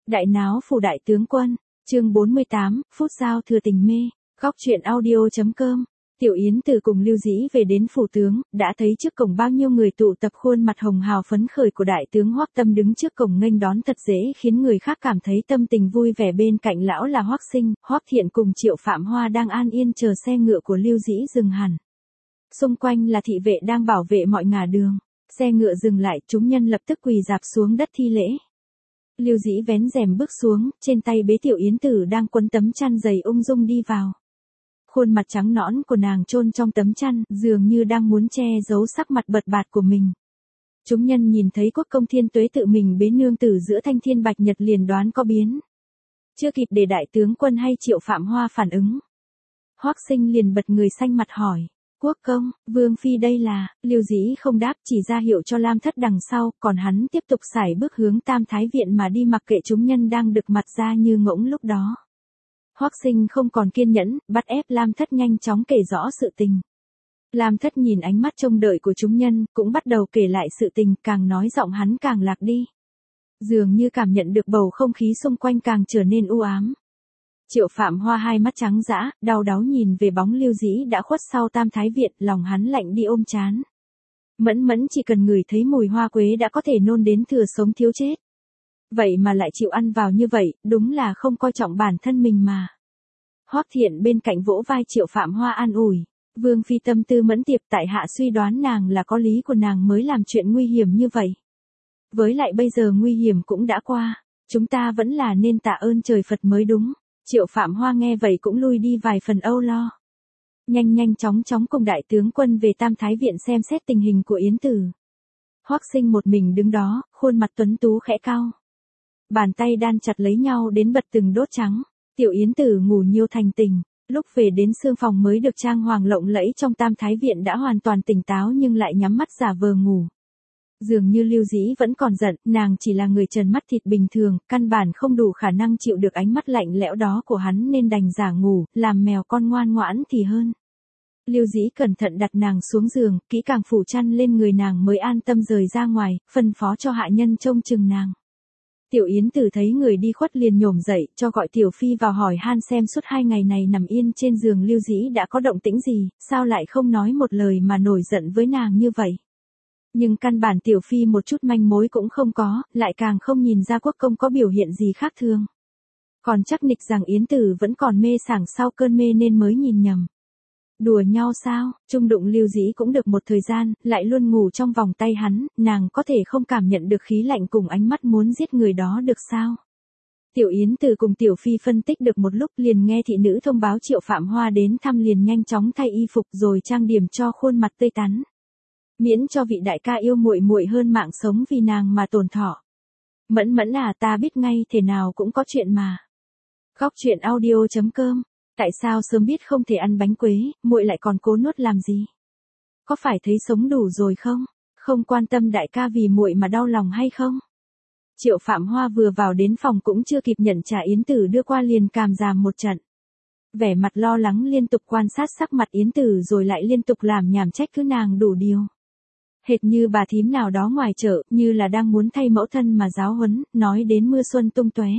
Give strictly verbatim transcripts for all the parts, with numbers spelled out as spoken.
Đại náo phủ đại tướng quân, chương bốn mươi tám, phút giao thừa tình mê, góc truyện audio.com. Tiểu Yến từ cùng Lưu Dĩ về đến phủ tướng, đã thấy trước cổng bao nhiêu người tụ tập, khuôn mặt hồng hào phấn khởi của đại tướng Hoắc Tâm đứng trước cổng nghênh đón thật dễ khiến người khác cảm thấy tâm tình vui vẻ. Bên cạnh lão là Hoắc Sinh, Hoắc Thiện cùng Triệu Phạm Hoa đang an yên chờ xe ngựa của Lưu Dĩ dừng hẳn. Xung quanh là thị vệ đang bảo vệ mọi ngả đường. Xe ngựa dừng lại, chúng nhân lập tức quỳ rạp xuống đất thi lễ. Lưu Dĩ vén rèm bước xuống, trên tay bế Tiểu Yến Tử đang quấn tấm chăn dày ung dung đi vào. Khuôn mặt trắng nõn của nàng chôn trong tấm chăn, dường như đang muốn che giấu sắc mặt bật bạt của mình. Chúng nhân nhìn thấy Quốc công Thiên Tuế tự mình bế nương tử giữa thanh thiên bạch nhật liền đoán có biến. Chưa kịp để đại tướng quân hay Triệu Phạm Hoa phản ứng, Hoắc Sinh liền bật người xanh mặt hỏi: Quốc công, Vương phi đây là? Lưu Dĩ không đáp, chỉ ra hiệu cho Lam Thất đằng sau, còn hắn tiếp tục sải bước hướng Tam Thái viện mà đi, mặc kệ chúng nhân đang đực mặt ra như ngỗng lúc đó. Hoắc Sinh không còn kiên nhẫn, bắt ép Lam Thất nhanh chóng kể rõ sự tình. Lam Thất nhìn ánh mắt trông đợi của chúng nhân, cũng bắt đầu kể lại sự tình, càng nói giọng hắn càng lạc đi. Dường như cảm nhận được bầu không khí xung quanh càng trở nên u ám. Triệu Phạm Hoa hai mắt trắng dã, đau đáu nhìn về bóng Lưu Dĩ đã khuất sau Tam Thái viện, lòng hắn lạnh đi ôm chán. Mẫn mẫn chỉ cần ngửi thấy mùi hoa quế đã có thể nôn đến thừa sống thiếu chết. Vậy mà lại chịu ăn vào như vậy, đúng là không coi trọng bản thân mình mà. Hoắc Thiện bên cạnh vỗ vai Triệu Phạm Hoa an ủi: Vương phi tâm tư mẫn tiệp, tại hạ suy đoán nàng là có lý của nàng mới làm chuyện nguy hiểm như vậy. Với lại bây giờ nguy hiểm cũng đã qua, chúng ta vẫn là nên tạ ơn trời Phật mới đúng. Triệu Phạm Hoa nghe vậy cũng lui đi vài phần âu lo. Nhanh nhanh chóng chóng cùng đại tướng quân về Tam Thái viện xem xét tình hình của Yến Tử. Hoắc Sinh một mình đứng đó, khuôn mặt tuấn tú khẽ cau. Bàn tay đan chặt lấy nhau đến bật từng đốt trắng. Tiểu Yến Tử ngủ nhiều thành tình, lúc về đến sương phòng mới được trang hoàng lộng lẫy trong Tam Thái viện đã hoàn toàn tỉnh táo nhưng lại nhắm mắt giả vờ ngủ. Dường như Lưu Dĩ vẫn còn giận, nàng chỉ là người trần mắt thịt bình thường, căn bản không đủ khả năng chịu được ánh mắt lạnh lẽo đó của hắn nên đành giả ngủ, làm mèo con ngoan ngoãn thì hơn. Lưu Dĩ cẩn thận đặt nàng xuống giường, kỹ càng phủ chăn lên người nàng mới an tâm rời ra ngoài, phân phó cho hạ nhân trông chừng nàng. Tiểu Yến Tử thấy người đi khuất liền nhổm dậy, cho gọi Tiểu Phi vào hỏi han xem suốt hai ngày này nằm yên trên giường Lưu Dĩ đã có động tĩnh gì, sao lại không nói một lời mà nổi giận với nàng như vậy. Nhưng căn bản Tiểu Phi một chút manh mối cũng không có, lại càng không nhìn ra Quốc công có biểu hiện gì khác thường. Còn chắc nịch rằng Yến Tử vẫn còn mê sảng sau cơn mê nên mới nhìn nhầm. Đùa nhau sao? Chung đụng Lưu Dĩ cũng được một thời gian, lại luôn ngủ trong vòng tay hắn, nàng có thể không cảm nhận được khí lạnh cùng ánh mắt muốn giết người đó được sao? Tiểu Yến Tử cùng Tiểu Phi phân tích được một lúc liền nghe thị nữ thông báo Triệu Phạm Hoa đến thăm, liền nhanh chóng thay y phục rồi trang điểm cho khuôn mặt tươi tắn. Miễn cho vị đại ca yêu muội muội hơn mạng sống vì nàng mà tổn thọ. Mẫn mẫn à, ta biết ngay thế nào cũng có chuyện mà. Góc truyện audio.com. Tại sao sớm biết không thể ăn bánh quế, muội lại còn cố nuốt làm gì? Có phải thấy sống đủ rồi không? Không quan tâm đại ca vì muội mà đau lòng hay không? Triệu Phạm Hoa vừa vào đến phòng cũng chưa kịp nhận trả Yến Tử đưa qua liền càm ràm một trận. Vẻ mặt lo lắng liên tục quan sát sắc mặt Yến Tử rồi lại liên tục làm nhảm trách cứ nàng đủ điều. Hệt như bà thím nào đó ngoài chợ, như là đang muốn thay mẫu thân mà giáo huấn, nói đến mưa xuân tung tóe.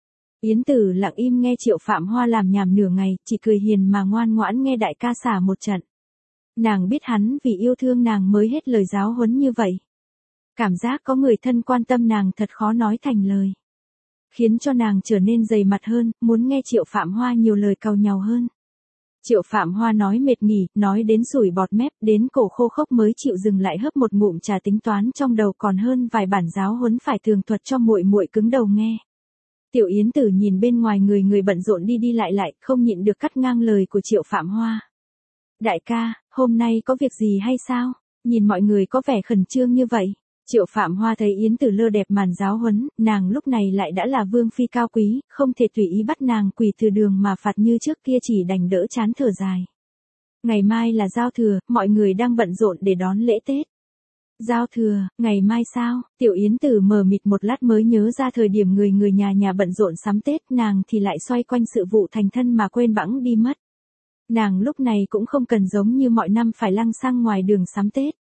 Yến Tử lặng im nghe Triệu Phạm Hoa làm nhảm nửa ngày, chỉ cười hiền mà ngoan ngoãn nghe đại ca xả một trận. Nàng biết hắn vì yêu thương nàng mới hết lời giáo huấn như vậy. Cảm giác có người thân quan tâm nàng thật khó nói thành lời. Khiến cho nàng trở nên dày mặt hơn, muốn nghe Triệu Phạm Hoa nhiều lời càu nhàu hơn. Triệu Phạm Hoa nói mệt nghỉ, nói đến sủi bọt mép, đến cổ khô khốc mới chịu dừng lại hớp một ngụm trà, tính toán trong đầu còn hơn vài bản giáo huấn phải tường thuật cho muội muội cứng đầu nghe. Tiểu Yến Tử nhìn bên ngoài người người bận rộn đi đi lại lại, không nhịn được cắt ngang lời của Triệu Phạm Hoa. Đại ca, hôm nay có việc gì hay sao? Nhìn mọi người có vẻ khẩn trương như vậy. Triệu Phạm Hoa thấy Yến Tử lơ đẹp màn giáo huấn, nàng lúc này lại đã là vương phi cao quý, không thể tùy ý bắt nàng quỳ từ đường mà phạt như trước kia, chỉ đành đỡ chán thở dài. Ngày mai là giao thừa, mọi người đang bận rộn để đón lễ Tết. Giao thừa, ngày mai sao? Tiểu Yến Tử mờ mịt một lát mới nhớ ra thời điểm người người nhà nhà bận rộn sắm Tết, nàng thì lại xoay quanh sự vụ thành thân mà quên bẵng đi mất. Nàng lúc này cũng không cần giống như mọi năm phải lăng xăng ngoài đường sắm Tết.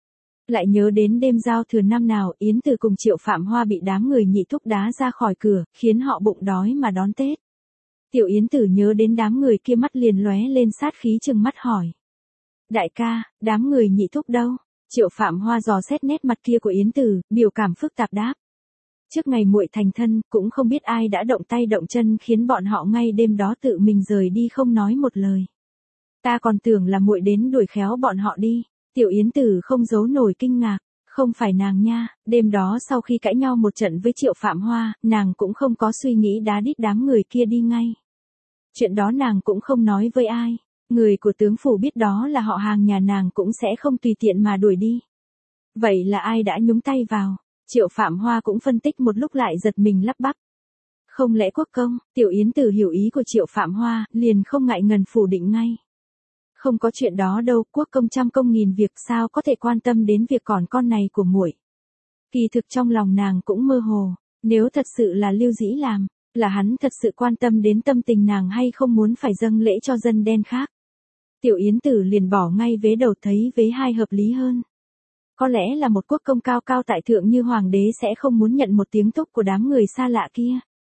Lại nhớ đến đêm giao thừa năm nào Yến Từ cùng Triệu Phạm Hoa bị đám người Nhị Thúc đá ra khỏi cửa, khiến họ bụng đói mà đón Tết. Tiểu Yến Tử nhớ đến đám người kia mắt liền lóe lên sát khí trừng mắt hỏi. Đại ca, đám người Nhị Thúc đâu? Triệu Phạm Hoa dò xét nét mặt kia của Yến Tử, biểu cảm phức tạp đáp. Trước ngày muội thành thân, cũng không biết ai đã động tay động chân khiến bọn họ ngay đêm đó tự mình rời đi không nói một lời. Ta còn tưởng là muội đến đuổi khéo bọn họ đi. Tiểu Yến Tử không giấu nổi kinh ngạc. Không phải nàng nha, đêm đó sau khi cãi nhau một trận với Triệu Phạm Hoa, nàng cũng không có suy nghĩ đá đít đám người kia đi ngay. Chuyện đó nàng cũng không nói với ai. Người của tướng phủ biết đó là họ hàng nhà nàng cũng sẽ không tùy tiện mà đuổi đi. Vậy là ai đã nhúng tay vào? Triệu Phạm Hoa cũng phân tích một lúc lại giật mình lắp bắp. Không lẽ Quốc công? Tiểu Yến Tử hiểu ý của Triệu Phạm Hoa, liền không ngại ngần phủ định ngay. Không có chuyện đó đâu, Quốc công trăm công nghìn việc sao có thể quan tâm đến việc còn con này của muội. Kỳ thực trong lòng nàng cũng mơ hồ, nếu thật sự là Lưu Dĩ làm, là hắn thật sự quan tâm đến tâm tình nàng hay không muốn phải dâng lễ cho dân đen khác. Tiểu Yến Tử liền bỏ ngay vế đầu thấy vế hai hợp lý hơn. Có lẽ là một quốc công cao cao tại thượng như hoàng đế sẽ không muốn nhận một tiếng thúc của đám người xa lạ kia.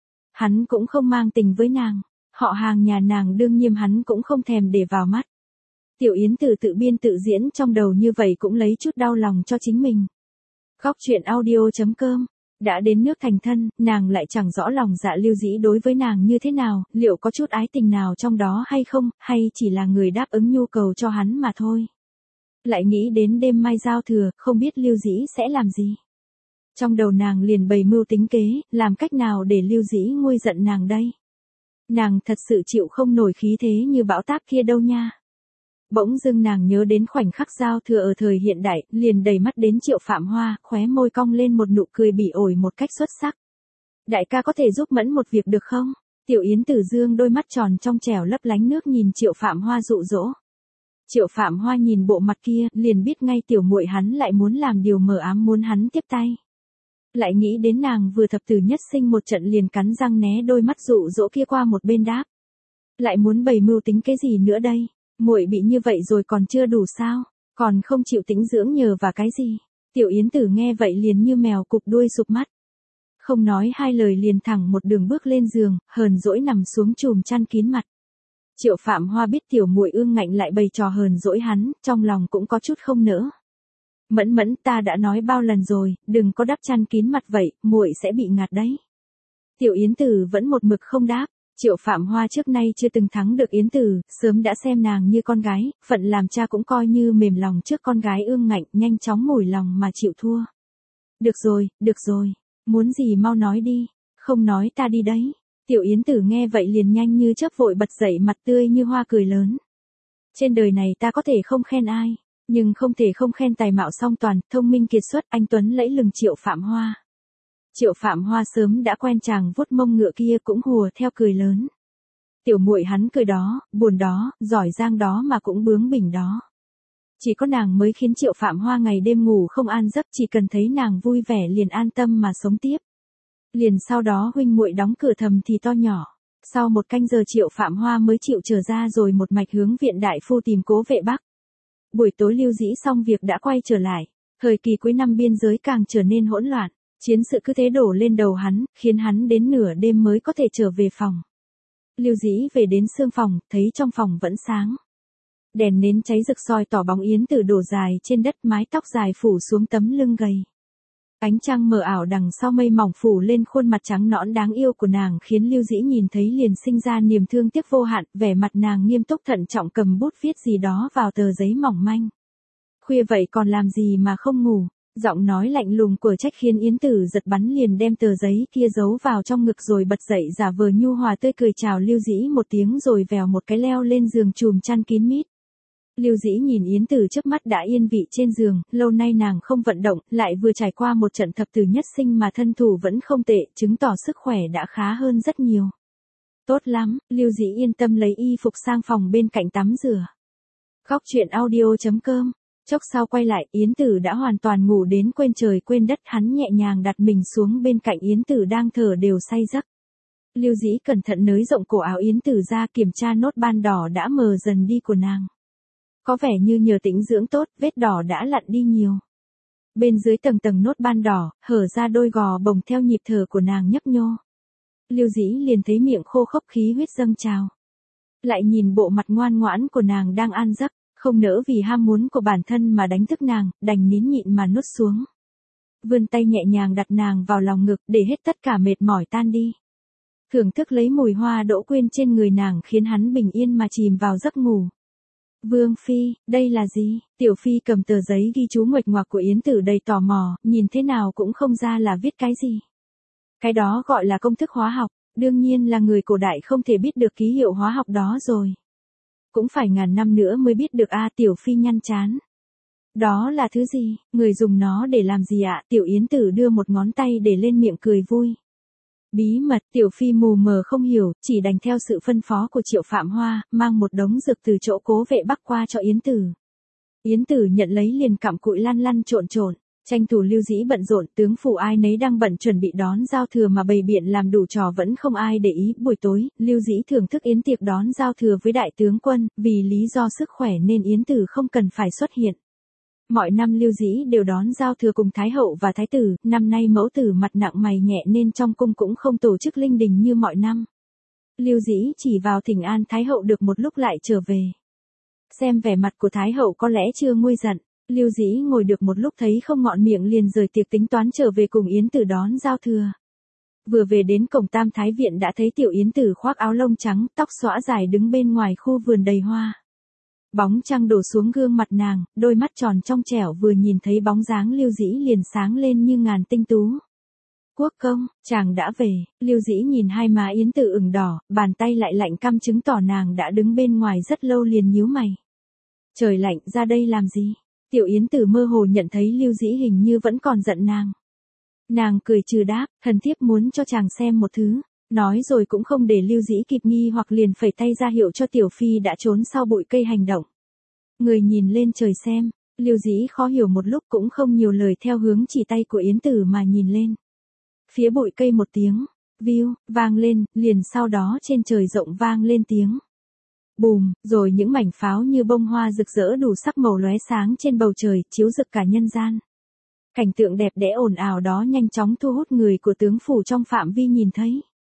Hắn cũng không mang tình với nàng, họ hàng nhà nàng đương nhiên hắn cũng không thèm để vào mắt. Tiểu Yến Tử tự biên tự diễn trong đầu như vậy cũng lấy chút đau lòng cho chính mình. Góc truyện audio chấm com. Đã đến nước thành thân, nàng lại chẳng rõ lòng dạ Lưu Dĩ đối với nàng như thế nào, liệu có chút ái tình nào trong đó hay không, hay chỉ là người đáp ứng nhu cầu cho hắn mà thôi. Lại nghĩ đến đêm mai giao thừa, không biết Lưu Dĩ sẽ làm gì. Trong đầu nàng liền bày mưu tính kế, làm cách nào để Lưu Dĩ nguôi giận nàng đây. Nàng thật sự chịu không nổi khí thế như bão táp kia đâu nha. Bỗng dưng nàng nhớ đến khoảnh khắc giao thừa ở thời hiện đại, liền đầy mắt đến Triệu Phạm Hoa, khóe môi cong lên một nụ cười bỉ ổi một cách xuất sắc. Đại ca có thể giúp Mẫn một việc được không? Tiểu Yến Tử dương đôi mắt tròn trong trẻo lấp lánh nước nhìn Triệu Phạm Hoa dụ dỗ. Triệu Phạm Hoa nhìn bộ mặt kia, liền biết ngay tiểu muội hắn lại muốn làm điều mờ ám muốn hắn tiếp tay. Lại nghĩ đến nàng vừa thập tử nhất sinh một trận liền cắn răng né đôi mắt dụ dỗ kia qua một bên đáp. Lại muốn bày mưu tính cái gì nữa đây? Muội bị như vậy rồi còn chưa đủ sao? Còn không chịu tĩnh dưỡng nhờ và cái gì? Tiểu Yến Tử nghe vậy liền như mèo cụp đuôi sụp mắt. Không nói hai lời liền thẳng một đường bước lên giường, hờn dỗi nằm xuống chùm chăn kín mặt. Triệu Phạm Hoa biết tiểu muội ương ngạnh lại bày trò hờn dỗi hắn, trong lòng cũng có chút không nỡ. Mẫn mẫn, ta đã nói bao lần rồi, đừng có đắp chăn kín mặt vậy, muội sẽ bị ngạt đấy. Tiểu Yến Tử vẫn một mực không đáp. Triệu Phạm Hoa trước nay chưa từng thắng được Yến Tử, sớm đã xem nàng như con gái, phận làm cha cũng coi như mềm lòng trước con gái ương ngạnh, nhanh chóng mủi lòng mà chịu thua. Được rồi, được rồi, muốn gì mau nói đi, không nói ta đi đấy. Tiểu Yến Tử nghe vậy liền nhanh như chớp vội bật dậy mặt tươi như hoa cười lớn. Trên đời này ta có thể không khen ai, nhưng không thể không khen tài mạo song toàn, thông minh kiệt xuất, anh tuấn lẫy lừng Triệu Phạm Hoa. Triệu Phạm Hoa sớm đã quen chàng vuốt mông ngựa kia cũng hùa theo cười lớn. Tiểu muội hắn cười đó, buồn đó, giỏi giang đó mà cũng bướng bỉnh đó. Chỉ có nàng mới khiến Triệu Phạm Hoa ngày đêm ngủ không an giấc, chỉ cần thấy nàng vui vẻ liền an tâm mà sống tiếp. Liền sau đó huynh muội đóng cửa thầm thì to nhỏ. Sau một canh giờ Triệu Phạm Hoa mới chịu trở ra rồi một mạch hướng viện đại phu tìm Cố Vệ Bắc. Buổi tối Lưu Dĩ xong việc đã quay trở lại. Thời kỳ cuối năm biên giới càng trở nên hỗn loạn. Chiến sự cứ thế đổ lên đầu hắn, khiến hắn đến nửa đêm mới có thể trở về phòng. Lưu Dĩ về đến sương phòng, thấy trong phòng vẫn sáng. Đèn nến cháy rực soi tỏ bóng Yến Tử đổ dài trên đất, mái tóc dài phủ xuống tấm lưng gầy. Ánh trăng mờ ảo đằng sau mây mỏng phủ lên khuôn mặt trắng nõn đáng yêu của nàng khiến Lưu Dĩ nhìn thấy liền sinh ra niềm thương tiếc vô hạn, vẻ mặt nàng nghiêm túc thận trọng cầm bút viết gì đó vào tờ giấy mỏng manh. Khuya vậy còn làm gì mà không ngủ? Giọng nói lạnh lùng của Trách khiến Yến Tử giật bắn liền đem tờ giấy kia giấu vào trong ngực rồi bật dậy giả vờ nhu hòa tươi cười chào Lưu Dĩ một tiếng rồi vèo một cái leo lên giường chùm chăn kín mít. Lưu Dĩ nhìn Yến Tử trước mắt đã yên vị trên giường, lâu nay nàng không vận động, lại vừa trải qua một trận thập tử nhất sinh mà thân thủ vẫn không tệ, chứng tỏ sức khỏe đã khá hơn rất nhiều. Tốt lắm, Lưu Dĩ yên tâm lấy y phục sang phòng bên cạnh tắm rửa. Góc truyện audio chấm com. Chốc sau quay lại, Yến Tử đã hoàn toàn ngủ đến quên trời quên đất, hắn nhẹ nhàng đặt mình xuống bên cạnh Yến Tử đang thở đều say giấc. Lưu Dĩ cẩn thận nới rộng cổ áo Yến Tử ra kiểm tra nốt ban đỏ đã mờ dần đi của nàng. Có vẻ như nhờ tĩnh dưỡng tốt, vết đỏ đã lặn đi nhiều. Bên dưới tầng tầng nốt ban đỏ, hở ra đôi gò bồng theo nhịp thở của nàng nhấp nhô. Lưu Dĩ liền thấy miệng khô khốc khí huyết dâng trào. Lại nhìn bộ mặt ngoan ngoãn của nàng đang an giấc, không nỡ vì ham muốn của bản thân mà đánh thức nàng, đành nín nhịn mà nuốt xuống. Vươn tay nhẹ nhàng đặt nàng vào lòng ngực để hết tất cả mệt mỏi tan đi. Thưởng thức lấy mùi hoa đỗ quyên trên người nàng khiến hắn bình yên mà chìm vào giấc ngủ. Vương Phi, đây là gì? Tiểu Phi cầm tờ giấy ghi chú nguệch ngoạc của Yến Tử đầy tò mò, nhìn thế nào cũng không ra là viết cái gì. Cái đó gọi là công thức hóa học, đương nhiên là người cổ đại không thể biết được ký hiệu hóa học đó rồi. Cũng phải ngàn năm nữa mới biết được a. Tiểu Phi nhăn chán. Đó là thứ gì? Người dùng nó để làm gì ạ? Tiểu Yến Tử đưa một ngón tay để lên miệng cười vui. Bí mật. Tiểu Phi mù mờ không hiểu, chỉ đành theo sự phân phó của Triệu Phạm Hoa, mang một đống dược từ chỗ Cố Vệ Bắc qua cho Yến Tử. Yến Tử nhận lấy liền cặm cụi lăn lăn trộn trộn, tranh thủ Lưu Dĩ bận rộn, tướng phủ ai nấy đang bận chuẩn bị đón giao thừa mà bày biện làm đủ trò vẫn không ai để ý. Buổi tối, Lưu Dĩ thưởng thức yến tiệc đón giao thừa với đại tướng quân, vì lý do sức khỏe nên Yến Tử không cần phải xuất hiện. Mọi năm Lưu Dĩ đều đón giao thừa cùng Thái hậu và Thái tử, năm nay mẫu tử mặt nặng mày nhẹ nên trong cung cũng không tổ chức linh đình như mọi năm. Lưu Dĩ chỉ vào thỉnh an Thái hậu được một lúc lại trở về. Xem vẻ mặt của Thái hậu có lẽ chưa nguôi giận, Lưu Dĩ ngồi được một lúc thấy không ngọn miệng liền rời tiệc tính toán trở về cùng Yến Tử đón giao thừa. Vừa về đến cổng Tam Thái Viện đã thấy tiểu Yến Tử khoác áo lông trắng, tóc xõa dài đứng bên ngoài khu vườn đầy hoa. Bóng trăng đổ xuống gương mặt nàng, đôi mắt tròn trong trẻo vừa nhìn thấy bóng dáng Lưu Dĩ liền sáng lên như ngàn tinh tú. Quốc công, chàng đã về. Lưu Dĩ nhìn hai má Yến Tử ửng đỏ, bàn tay lại lạnh căm chứng tỏ nàng đã đứng bên ngoài rất lâu liền nhíu mày. Trời lạnh, ra đây làm gì? Tiểu Yến Tử mơ hồ nhận thấy Lưu Dĩ hình như vẫn còn giận nàng. Nàng cười trừ đáp, thần thiếp muốn cho chàng xem một thứ. Nói rồi cũng không để Lưu Dĩ kịp nghi hoặc liền phẩy tay ra hiệu cho Tiểu Phi đã trốn sau bụi cây hành động. Người nhìn lên trời xem. Lưu Dĩ khó hiểu một lúc cũng không nhiều lời theo hướng chỉ tay của Yến Tử mà nhìn lên. Phía bụi cây một tiếng, viu, vang lên, liền sau đó trên trời rộng vang lên tiếng. Bùm, rồi những mảnh pháo như bông hoa rực rỡ đủ sắc màu lóe sáng trên bầu trời, chiếu rực cả nhân gian. Cảnh tượng đẹp đẽ ồn ào đó nhanh chóng thu hút người của tướng phủ trong phạm vi nhìn thấy.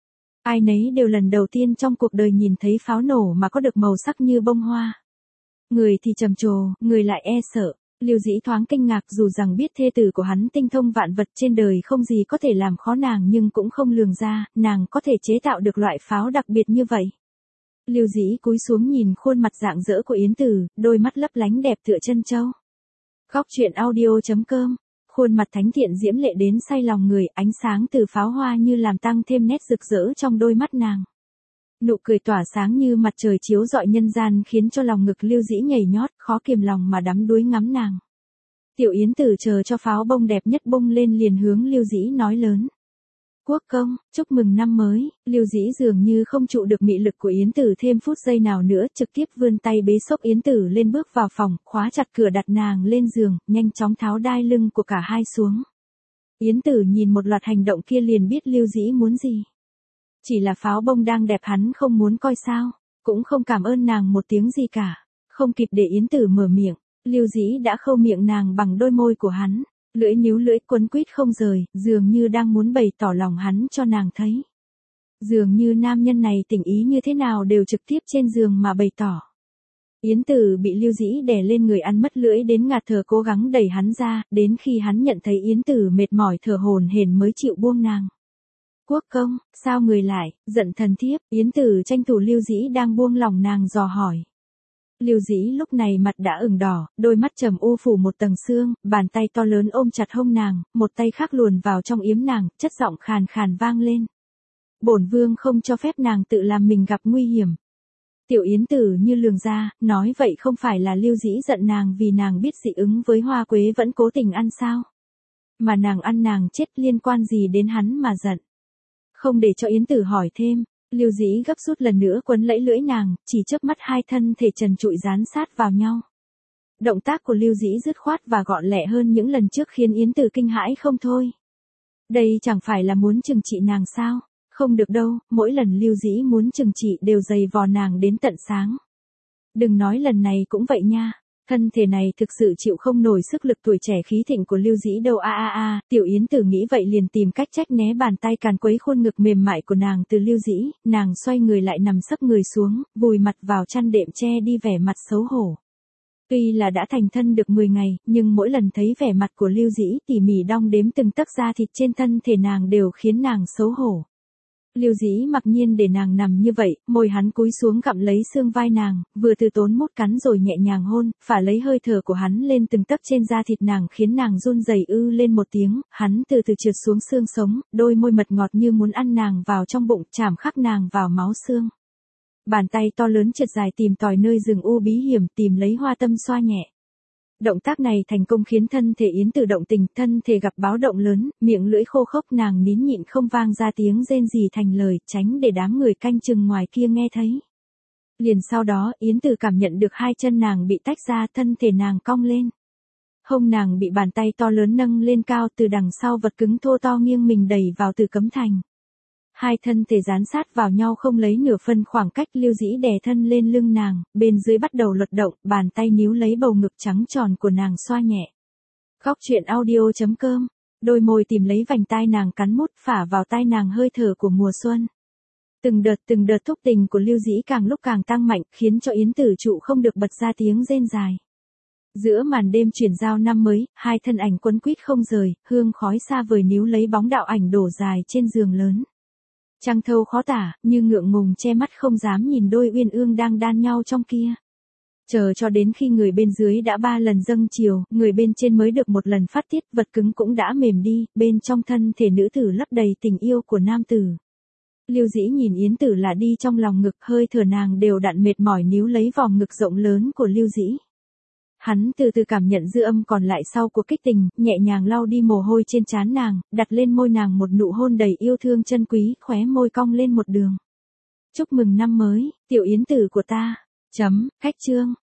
Ai nấy đều lần đầu tiên trong cuộc đời nhìn thấy pháo nổ mà có được màu sắc như bông hoa. Người thì trầm trồ, người lại e sợ. Lưu Dĩ thoáng kinh ngạc dù rằng biết thê tử của hắn tinh thông vạn vật trên đời không gì có thể làm khó nàng nhưng cũng không lường ra, nàng có thể chế tạo được loại pháo đặc biệt như vậy. Lưu Dĩ cúi xuống nhìn khuôn mặt rạng rỡ của Yến Tử, đôi mắt lấp lánh đẹp tựa chân châu. Góc truyện audio chấm com, khuôn mặt thánh thiện diễm lệ đến say lòng người, ánh sáng từ pháo hoa như làm tăng thêm nét rực rỡ trong đôi mắt nàng. Nụ cười tỏa sáng như mặt trời chiếu rọi nhân gian khiến cho lòng ngực Lưu Dĩ nhảy nhót, khó kiềm lòng mà đắm đuối ngắm nàng. Tiểu Yến Tử chờ cho pháo bông đẹp nhất bung lên liền hướng Lưu Dĩ nói lớn. Quốc công, chúc mừng năm mới. Lưu Dĩ dường như không trụ được mị lực của Yến Tử thêm phút giây nào nữa, trực tiếp vươn tay bế xốc Yến Tử lên bước vào phòng, khóa chặt cửa đặt nàng lên giường, nhanh chóng tháo đai lưng của cả hai xuống. Yến Tử nhìn một loạt hành động kia liền biết Lưu Dĩ muốn gì. Chỉ là pháo bông đang đẹp hắn không muốn coi sao, cũng không cảm ơn nàng một tiếng gì cả. Không kịp để Yến Tử mở miệng, Lưu Dĩ đã khâu miệng nàng bằng đôi môi của hắn. Lưỡi níu lưỡi quấn quýt không rời, dường như đang muốn bày tỏ lòng hắn cho nàng thấy. Dường như nam nhân này tình ý như thế nào đều trực tiếp trên giường mà bày tỏ. Yến Tử bị Lưu Dĩ đè lên người ăn mất lưỡi đến ngạt thở cố gắng đẩy hắn ra, đến khi hắn nhận thấy Yến Tử mệt mỏi thở hổn hển mới chịu buông nàng. Quốc công, sao người lại, giận thần thiếp, Yến Tử tranh thủ Lưu Dĩ đang buông lòng nàng dò hỏi. Lưu Dĩ lúc này mặt đã ửng đỏ, đôi mắt trầm u phủ một tầng sương, bàn tay to lớn ôm chặt hông nàng, một tay khác luồn vào trong yếm nàng, chất giọng khàn khàn vang lên. Bổn vương không cho phép nàng tự làm mình gặp nguy hiểm. Tiểu Yến Tử như lường ra, nói vậy không phải là Lưu Dĩ giận nàng vì nàng biết dị ứng với hoa quế vẫn cố tình ăn sao. Mà nàng ăn nàng chết liên quan gì đến hắn mà giận. Không để cho Yến Tử hỏi thêm. Lưu Dĩ gấp rút lần nữa quấn lẫy lưỡi nàng, chỉ chớp mắt hai thân thể trần trụi dán sát vào nhau. Động tác của Lưu Dĩ dứt khoát và gọn lẹ hơn những lần trước khiến Yến Tử kinh hãi không thôi. Đây chẳng phải là muốn trừng trị nàng sao? Không được đâu, mỗi lần Lưu Dĩ muốn trừng trị đều giày vò nàng đến tận sáng. Đừng nói lần này cũng vậy nha. Thân thể này thực sự chịu không nổi sức lực tuổi trẻ khí thịnh của Lưu Dĩ đâu a a a, Tiểu Yến Tử nghĩ vậy liền tìm cách trách né bàn tay càn quấy khuôn ngực mềm mại của nàng từ Lưu Dĩ, nàng xoay người lại nằm sấp người xuống, vùi mặt vào chăn đệm che đi vẻ mặt xấu hổ. Tuy là đã thành thân được mười ngày, nhưng mỗi lần thấy vẻ mặt của Lưu Dĩ tỉ mỉ đong đếm từng tấc da thịt trên thân thể nàng đều khiến nàng xấu hổ. Lưu Dĩ mặc nhiên để nàng nằm như vậy, môi hắn cúi xuống gặm lấy xương vai nàng, vừa từ tốn mút cắn rồi nhẹ nhàng hôn, phả lấy hơi thở của hắn lên từng tấc trên da thịt nàng khiến nàng run rẩy ư lên một tiếng, hắn từ từ trượt xuống xương sống, đôi môi mật ngọt như muốn ăn nàng vào trong bụng, chạm khắc nàng vào máu xương. Bàn tay to lớn trượt dài tìm tòi nơi rừng u bí hiểm tìm lấy hoa tâm xoa nhẹ. Động tác này thành công khiến thân thể Yến Tử động tình, thân thể gặp báo động lớn, miệng lưỡi khô khốc nàng nín nhịn không vang ra tiếng rên gì thành lời, tránh để đám người canh chừng ngoài kia nghe thấy. Liền sau đó Yến Tử cảm nhận được hai chân nàng bị tách ra, thân thể nàng cong lên. Hông nàng bị bàn tay to lớn nâng lên cao, từ đằng sau vật cứng thô to nghiêng mình đẩy vào từ cấm thành. Hai thân thể dán sát vào nhau không lấy nửa phân khoảng cách, Lưu Dĩ đè thân lên lưng nàng, bên dưới bắt đầu luật động, bàn tay níu lấy bầu ngực trắng tròn của nàng xoa nhẹ. Góc truyện audio chấm com, đôi môi tìm lấy vành tai nàng cắn mút, phả vào tai nàng hơi thở của mùa xuân. Từng đợt từng đợt thúc tình của Lưu Dĩ càng lúc càng tăng mạnh, khiến cho Yến Tử trụ không được bật ra tiếng rên dài. Giữa màn đêm chuyển giao năm mới, hai thân ảnh quấn quýt không rời, hương khói xa vời níu lấy bóng đạo ảnh đổ dài trên giường lớn. Trăng thâu khó tả, như ngượng ngùng che mắt không dám nhìn đôi uyên ương đang đan nhau trong kia. Chờ cho đến khi người bên dưới đã ba lần dâng chiều, người bên trên mới được một lần phát tiết, vật cứng cũng đã mềm đi, bên trong thân thể nữ tử lấp đầy tình yêu của nam tử. Lưu Dĩ nhìn Yến Tử là đi trong lòng ngực, hơi thở nàng đều đặn mệt mỏi níu lấy vòng ngực rộng lớn của Lưu Dĩ. Hắn từ từ cảm nhận dư âm còn lại sau cuộc kích tình, nhẹ nhàng lau đi mồ hôi trên trán nàng, đặt lên môi nàng một nụ hôn đầy yêu thương chân quý, khóe môi cong lên một đường. Chúc mừng năm mới, Tiểu Yến Tử của ta. Chấm, khách chương.